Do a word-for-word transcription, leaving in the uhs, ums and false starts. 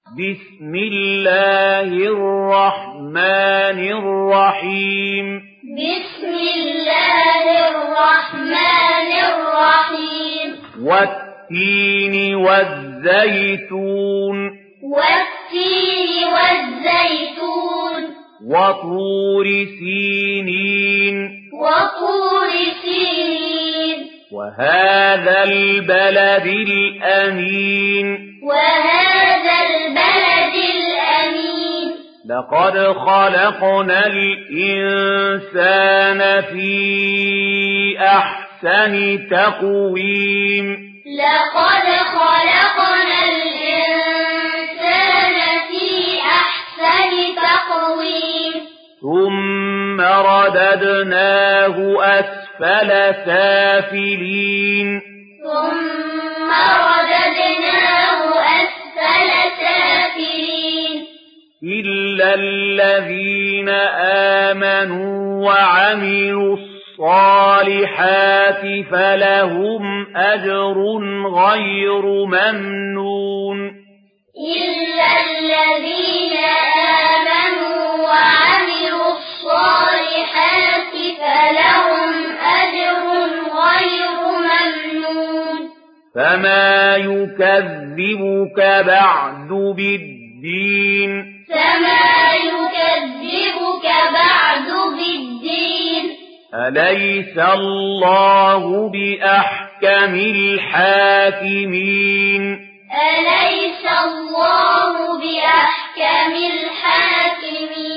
بسم الله الرحمن الرحيم بسم الله الرحمن الرحيم والتين والزيتون والتين والزيتون وطور سينين وطور سينين وهذا البلد الأمين وهذا البلد الأمين لقد خلقنا الإنسان في أحسن تقويم لقد خلقنا الإنسان في أحسن تقويم ثم رددناه أسفل سافلين ثم رددناه أسفل سافلين إلا الذين آمنوا وعملوا الصالحات فلهم أجر غير ممنون إلا الذين آمنوا وعملوا الصالحات فلهم أجر غير ممنون فما يكذبك بعد بالدين فما يكذبك بعد بالدين أليس الله بأحكم الحاكمين أليس الله بأحكم الحاكمين